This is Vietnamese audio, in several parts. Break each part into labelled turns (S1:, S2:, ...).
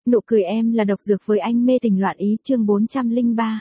S1: Nụ cười em là độc dược với anh mê tình loạn ý chương 403.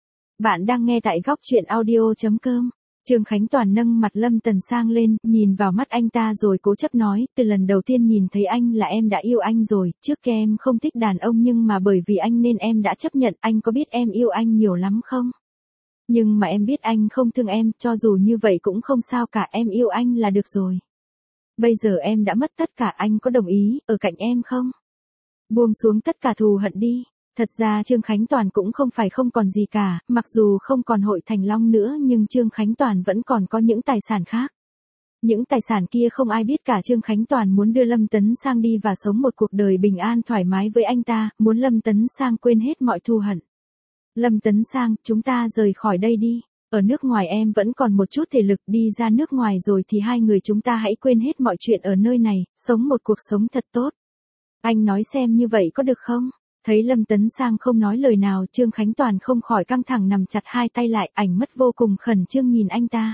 S1: Bạn đang nghe tại góc truyện audio.com. Trương Khánh Toàn nâng mặt Lâm Tần Sang lên, nhìn vào mắt anh ta rồi cố chấp nói, từ lần đầu tiên nhìn thấy anh là em đã yêu anh rồi, trước kia em không thích đàn ông nhưng mà bởi vì anh nên em đã chấp nhận, anh có biết em yêu anh nhiều lắm không? Nhưng mà em biết anh không thương em, cho dù như vậy cũng không sao cả, em yêu anh là được rồi. Bây giờ em đã mất tất cả, anh có đồng ý ở cạnh em không? Buông xuống tất cả thù hận đi. Thật ra Trương Khánh Toàn cũng không phải không còn gì cả, mặc dù không còn Hội Thành Long nữa nhưng Trương Khánh Toàn vẫn còn có những tài sản khác. Những tài sản kia không ai biết cả. Trương Khánh Toàn muốn đưa Lâm Tấn Sang đi và sống một cuộc đời bình an thoải mái với anh ta, muốn Lâm Tấn Sang quên hết mọi thù hận. Lâm Tấn Sang, chúng ta rời khỏi đây đi. Ở nước ngoài em vẫn còn một chút thể lực, đi ra nước ngoài rồi thì hai người chúng ta hãy quên hết mọi chuyện ở nơi này, sống một cuộc sống thật tốt. Anh nói xem như vậy có được không? Thấy Lâm Tấn Sang không nói lời nào, Trương Khánh Toàn không khỏi căng thẳng nằm chặt hai tay lại, ảnh mắt vô cùng khẩn trương nhìn anh ta.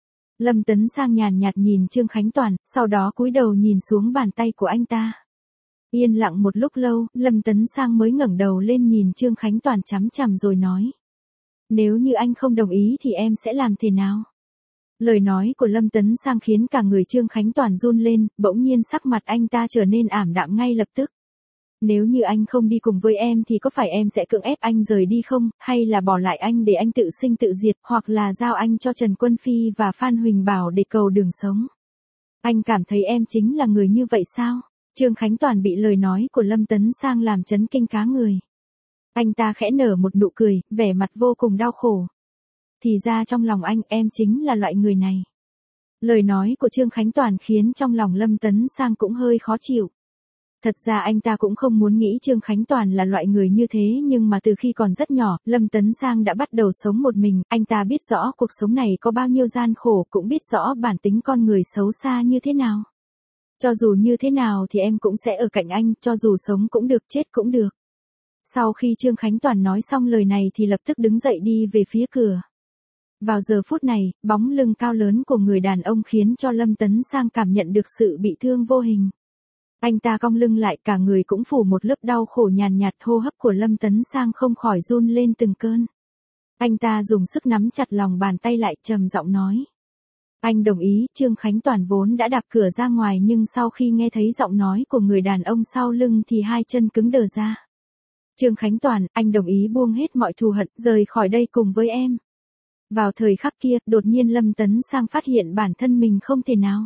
S1: Lâm Tấn Sang nhàn nhạt nhìn Trương Khánh Toàn, sau đó cúi đầu nhìn xuống bàn tay của anh ta. Yên lặng một lúc lâu, Lâm Tấn Sang mới ngẩng đầu lên nhìn Trương Khánh Toàn chằm chằm rồi nói. Nếu như anh không đồng ý thì em sẽ làm thế nào? Lời nói của Lâm Tấn Sang khiến cả người Trương Khánh Toàn run lên, bỗng nhiên sắc mặt anh ta trở nên ảm đạm ngay lập tức. Nếu như anh không đi cùng với em thì có phải em sẽ cưỡng ép anh rời đi không, hay là bỏ lại anh để anh tự sinh tự diệt, hoặc là giao anh cho Trần Quân Phi và Phan Huỳnh Bảo để cầu đường sống? Anh cảm thấy em chính là người như vậy sao? Trương Khánh Toàn bị lời nói của Lâm Tấn Sang làm chấn kinh cá người. Anh ta khẽ nở một nụ cười, vẻ mặt vô cùng đau khổ. Thì ra trong lòng anh, em chính là loại người này. Lời nói của Trương Khánh Toàn khiến trong lòng Lâm Tấn Sang cũng hơi khó chịu. Thật ra anh ta cũng không muốn nghĩ Trương Khánh Toàn là loại người như thế, nhưng mà từ khi còn rất nhỏ, Lâm Tấn Sang đã bắt đầu sống một mình, anh ta biết rõ cuộc sống này có bao nhiêu gian khổ, cũng biết rõ bản tính con người xấu xa như thế nào. Cho dù như thế nào thì em cũng sẽ ở cạnh anh, cho dù sống cũng được, chết cũng được. Sau khi Trương Khánh Toàn nói xong lời này thì lập tức đứng dậy đi về phía cửa. Vào giờ phút này, bóng lưng cao lớn của người đàn ông khiến cho Lâm Tấn Sang cảm nhận được sự bị thương vô hình. Anh ta cong lưng lại, cả người cũng phủ một lớp đau khổ nhàn nhạt, hô hấp của Lâm Tấn Sang không khỏi run lên từng cơn. Anh ta dùng sức nắm chặt lòng bàn tay lại, trầm giọng nói. Anh đồng ý. Trương Khánh Toàn vốn đã đạp cửa ra ngoài nhưng sau khi nghe thấy giọng nói của người đàn ông sau lưng thì hai chân cứng đờ ra. Trương Khánh Toàn, anh đồng ý buông hết mọi thù hận, rời khỏi đây cùng với em. Vào thời khắc kia, đột nhiên Lâm Tấn Sang phát hiện bản thân mình không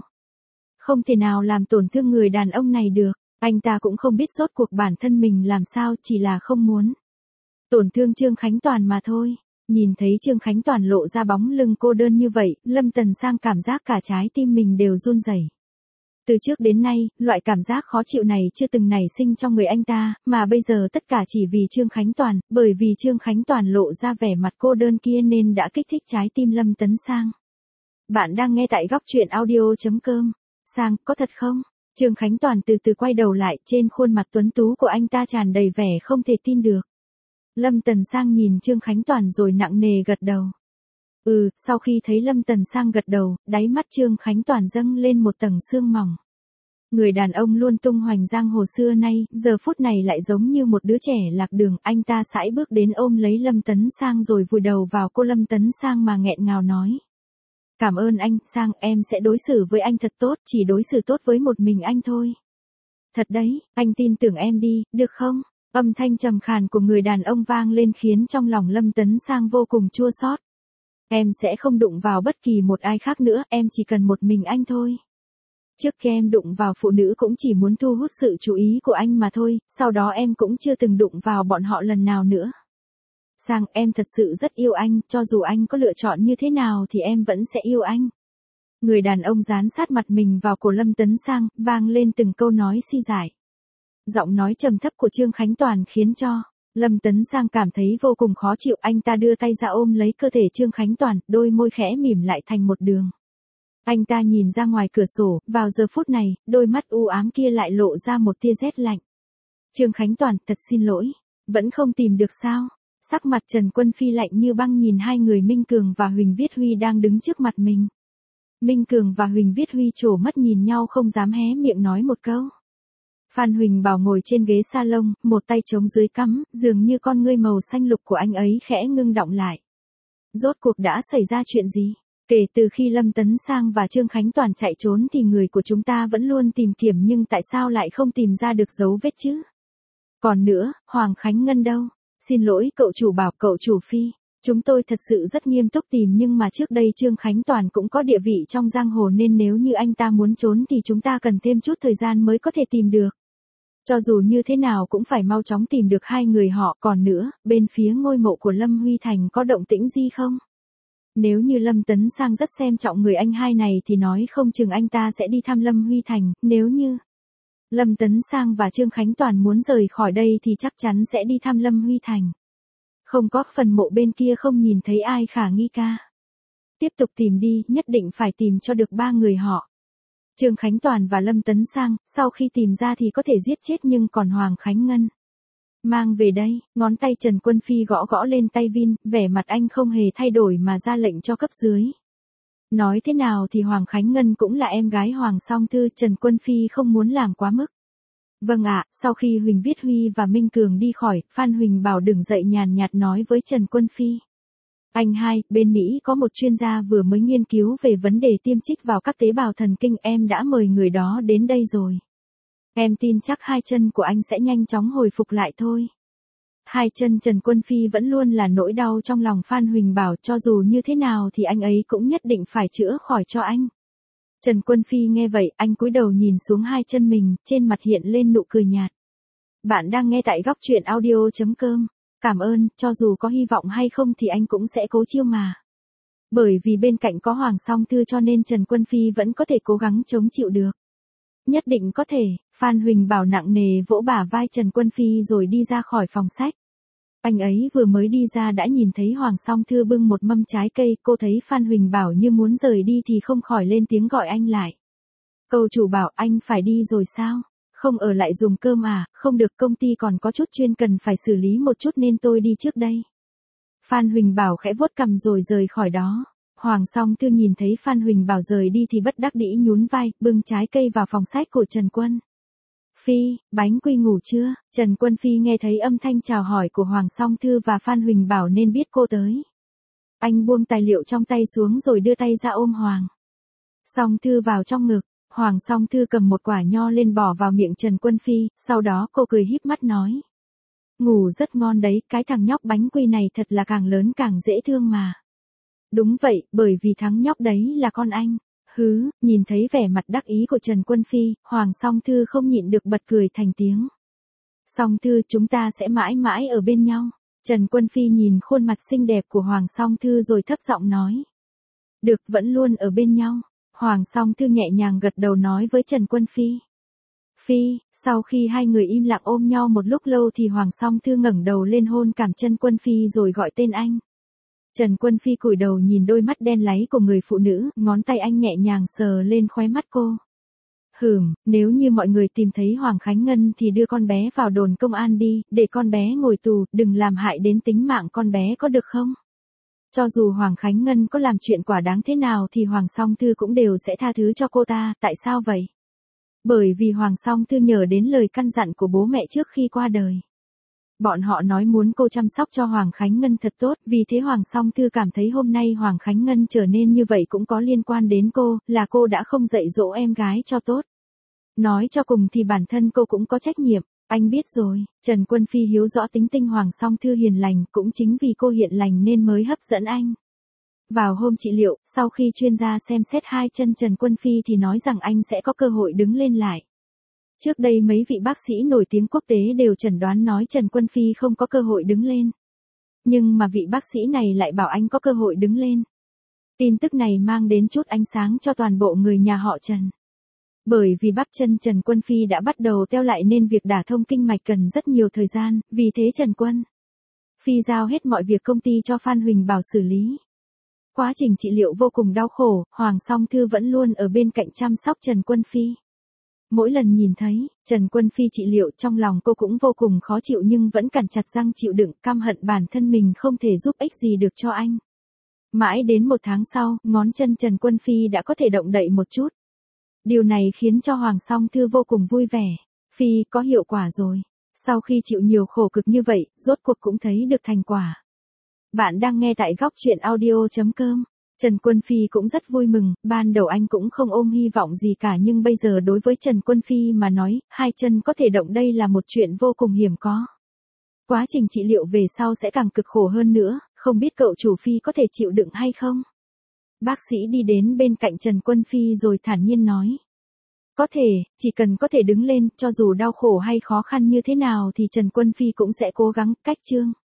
S1: thể nào làm tổn thương người đàn ông này được. Anh ta cũng không biết rốt cuộc bản thân mình làm sao, chỉ là không muốn tổn thương Trương Khánh Toàn mà thôi. Nhìn thấy Trương Khánh Toàn lộ ra bóng lưng cô đơn như vậy, Lâm Tấn Sang cảm giác cả trái tim mình đều run rẩy. Từ trước đến nay, loại cảm giác khó chịu này chưa từng nảy sinh trong người anh ta, mà bây giờ tất cả chỉ vì Trương Khánh Toàn, bởi vì Trương Khánh Toàn lộ ra vẻ mặt cô đơn kia nên đã kích thích trái tim Lâm Tấn Sang. Bạn đang nghe tại góc truyện audio.com. Sang, có thật không? Trương Khánh Toàn từ từ quay đầu lại, trên khuôn mặt tuấn tú của anh ta tràn đầy vẻ không thể tin được. Lâm Tấn Sang nhìn Trương Khánh Toàn rồi nặng nề gật đầu. Sau khi thấy Lâm Tấn Sang gật đầu, đáy mắt Trương Khánh Toàn dâng lên một tầng sương mỏng. Người đàn ông luôn tung hoành giang hồ xưa nay, giờ phút này lại giống như một đứa trẻ lạc đường, anh ta sải bước đến ôm lấy Lâm Tấn Sang rồi vùi đầu vào cô Lâm Tấn Sang mà nghẹn ngào nói. Cảm ơn anh, Sang, em sẽ đối xử với anh thật tốt, chỉ đối xử tốt với một mình anh thôi. Thật đấy, anh tin tưởng em đi, được không? Âm thanh trầm khàn của người đàn ông vang lên khiến trong lòng Lâm Tấn Sang vô cùng chua xót. Em sẽ không đụng vào bất kỳ một ai khác nữa, em chỉ cần một mình anh thôi. Trước khi em đụng vào phụ nữ cũng chỉ muốn thu hút sự chú ý của anh mà thôi, sau đó em cũng chưa từng đụng vào bọn họ lần nào nữa. Sang, em thật sự rất yêu anh, cho dù anh có lựa chọn như thế nào thì em vẫn sẽ yêu anh. Người đàn ông dán sát mặt mình vào cổ Lâm Tấn Sang, vang lên từng câu nói si dại. Giọng nói trầm thấp của Trương Khánh Toàn khiến cho Lâm Tấn Sang cảm thấy vô cùng khó chịu, anh ta đưa tay ra ôm lấy cơ thể Trương Khánh Toàn, đôi môi khẽ mỉm lại thành một đường. Anh ta nhìn ra ngoài cửa sổ, vào giờ phút này, đôi mắt u ám kia lại lộ ra một tia rét lạnh. Trương Khánh Toàn, thật xin lỗi, vẫn không tìm được sao? Sắc mặt Trần Quân Phi lạnh như băng nhìn hai người Minh Cường và Huỳnh Viết Huy đang đứng trước mặt mình. Minh Cường và Huỳnh Viết Huy trổ mắt nhìn nhau không dám hé miệng nói một câu. Phan Huỳnh Bảo ngồi trên ghế salon, một tay chống dưới cằm, dường như con ngươi màu xanh lục của anh ấy khẽ ngưng động lại. Rốt cuộc đã xảy ra chuyện gì? Kể từ khi Lâm Tấn Sang và Trương Khánh Toàn chạy trốn thì người của chúng ta vẫn luôn tìm kiếm nhưng tại sao lại không tìm ra được dấu vết chứ? Còn nữa, Hoàng Khánh Ngân đâu? Xin lỗi cậu chủ Bảo, cậu chủ Phi. Chúng tôi thật sự rất nghiêm túc tìm nhưng mà trước đây Trương Khánh Toàn cũng có địa vị trong giang hồ nên nếu như anh ta muốn trốn thì chúng ta cần thêm chút thời gian mới có thể tìm được. Cho dù như thế nào cũng phải mau chóng tìm được hai người họ. Còn nữa, bên phía ngôi mộ của Lâm Huy Thành có động tĩnh gì không? Nếu như Lâm Tấn Sang rất xem trọng người anh hai này thì nói không chừng anh ta sẽ đi thăm Lâm Huy Thành. Nếu như Lâm Tấn Sang và Trương Khánh Toàn muốn rời khỏi đây thì chắc chắn sẽ đi thăm Lâm Huy Thành. Không có phần mộ bên kia không nhìn thấy ai khả nghi ca. Tiếp tục tìm đi, nhất định phải tìm cho được ba người họ. Trương Khánh Toàn và Lâm Tấn Sang, sau khi tìm ra thì có thể giết chết nhưng còn Hoàng Khánh Ngân. Mang về đây, ngón tay Trần Quân Phi gõ gõ lên tay Vin, vẻ mặt anh không hề thay đổi mà ra lệnh cho cấp dưới. Nói thế nào thì Hoàng Khánh Ngân cũng là em gái Hoàng Song Thư, Trần Quân Phi không muốn làm quá mức. Vâng ạ, sau khi Huỳnh Viết Huy và Minh Cường đi khỏi, Phan Huỳnh Bảo đứng dậy nhàn nhạt nói với Trần Quân Phi. Anh hai, bên Mỹ có một chuyên gia vừa mới nghiên cứu về vấn đề tiêm trích vào các tế bào thần kinh, em đã mời người đó đến đây rồi. Em tin chắc hai chân của anh sẽ nhanh chóng hồi phục lại thôi. Hai chân Trần Quân Phi vẫn luôn là nỗi đau trong lòng Phan Huỳnh Bảo, cho dù như thế nào thì anh ấy cũng nhất định phải chữa khỏi cho anh. Trần Quân Phi nghe vậy, anh cúi đầu nhìn xuống hai chân mình, trên mặt hiện lên nụ cười nhạt. Bạn đang nghe tại góc truyện audio.com. Cảm ơn, cho dù có hy vọng hay không thì anh cũng sẽ cố chiêu mà. Bởi vì bên cạnh có Hoàng Song Thư cho nên Trần Quân Phi vẫn có thể cố gắng chống chịu được. Nhất định có thể, Phan Huỳnh Bảo nặng nề vỗ bả vai Trần Quân Phi rồi đi ra khỏi phòng sách. Anh ấy vừa mới đi ra đã nhìn thấy Hoàng Song Thư bưng một mâm trái cây, cô thấy Phan Huỳnh Bảo như muốn rời đi thì không khỏi lên tiếng gọi anh lại. Cậu chủ Bảo, anh phải đi rồi sao? Không ở lại dùng cơm à? Không được, công ty còn có chút chuyên cần phải xử lý một chút nên tôi đi trước đây. Phan Huỳnh Bảo khẽ vuốt cằm rồi rời khỏi đó. Hoàng Song Thư nhìn thấy Phan Huỳnh Bảo rời đi thì bất đắc dĩ nhún vai, bưng trái cây vào phòng sách của Trần Quân Phi. Bánh quy ngủ chưa? Trần Quân Phi nghe thấy âm thanh chào hỏi của Hoàng Song Thư và Phan Huỳnh Bảo nên biết cô tới. Anh buông tài liệu trong tay xuống rồi đưa tay ra ôm Hoàng Song Thư vào trong ngực. Hoàng Song Thư cầm một quả nho lên bỏ vào miệng Trần Quân Phi, sau đó cô cười híp mắt nói. Ngủ rất ngon đấy, cái thằng nhóc bánh quy này thật là càng lớn càng dễ thương mà. Đúng vậy, bởi vì thằng nhóc đấy là con anh. Hứ, nhìn thấy vẻ mặt đắc ý của Trần Quân Phi, Hoàng Song Thư không nhịn được bật cười thành tiếng. Song Thư, chúng ta sẽ mãi mãi ở bên nhau. Trần Quân Phi nhìn khuôn mặt xinh đẹp của Hoàng Song Thư rồi thấp giọng nói. Được, vẫn luôn ở bên nhau. Hoàng Song Thư nhẹ nhàng gật đầu nói với Trần Quân Phi. Phi, sau khi hai người im lặng ôm nhau một lúc lâu thì Hoàng Song Thư ngẩng đầu lên hôn cảm Trần Quân Phi rồi gọi tên anh. Trần Quân Phi cúi đầu nhìn đôi mắt đen láy của người phụ nữ, ngón tay anh nhẹ nhàng sờ lên khóe mắt cô. Nếu như mọi người tìm thấy Hoàng Khánh Ngân thì đưa con bé vào đồn công an đi, để con bé ngồi tù, đừng làm hại đến tính mạng con bé có được không? Cho dù Hoàng Khánh Ngân có làm chuyện quả đáng thế nào thì Hoàng Song Thư cũng đều sẽ tha thứ cho cô ta, tại sao vậy? Bởi vì Hoàng Song Thư nhớ đến lời căn dặn của bố mẹ trước khi qua đời. Bọn họ nói muốn cô chăm sóc cho Hoàng Khánh Ngân thật tốt, vì thế Hoàng Song Thư cảm thấy hôm nay Hoàng Khánh Ngân trở nên như vậy cũng có liên quan đến cô, là cô đã không dạy dỗ em gái cho tốt. Nói cho cùng thì bản thân cô cũng có trách nhiệm, anh biết rồi, Trần Quân Phi hiếu rõ tính tình Hoàng Song Thư hiền lành, cũng chính vì cô hiền lành nên mới hấp dẫn anh. Vào hôm trị liệu, sau khi chuyên gia xem xét hai chân Trần Quân Phi thì nói rằng anh sẽ có cơ hội đứng lên lại. Trước đây mấy vị bác sĩ nổi tiếng quốc tế đều chẩn đoán nói Trần Quân Phi không có cơ hội đứng lên. Nhưng mà vị bác sĩ này lại bảo anh có cơ hội đứng lên. Tin tức này mang đến chút ánh sáng cho toàn bộ người nhà họ Trần. Bởi vì bắp chân Trần Quân Phi đã bắt đầu teo lại nên việc đả thông kinh mạch cần rất nhiều thời gian, vì thế Trần Quân Phi giao hết mọi việc công ty cho Phan Huỳnh Bảo xử lý. Quá trình trị liệu vô cùng đau khổ, Hoàng Song Thư vẫn luôn ở bên cạnh chăm sóc Trần Quân Phi. Mỗi lần nhìn thấy Trần Quân Phi trị liệu trong lòng cô cũng vô cùng khó chịu nhưng vẫn cắn chặt răng chịu đựng, căm hận bản thân mình không thể giúp ích gì được cho anh. Mãi đến một tháng sau, ngón chân Trần Quân Phi đã có thể động đậy một chút. Điều này khiến cho Hoàng Song Thư vô cùng vui vẻ. Phi, có hiệu quả rồi. Sau khi chịu nhiều khổ cực như vậy, rốt cuộc cũng thấy được thành quả. Bạn đang nghe tại góc chuyện audio.com. Trần Quân Phi cũng rất vui mừng, ban đầu anh cũng không ôm hy vọng gì cả nhưng bây giờ đối với Trần Quân Phi mà nói, 2 chân có thể động đây là một chuyện vô cùng hiếm có. Quá trình trị liệu về sau sẽ càng cực khổ hơn nữa, không biết cậu chủ Phi có thể chịu đựng hay không? Bác sĩ đi đến bên cạnh Trần Quân Phi rồi thản nhiên nói. Có thể, chỉ cần có thể đứng lên, cho dù đau khổ hay khó khăn như thế nào thì Trần Quân Phi cũng sẽ cố gắng, cách chương.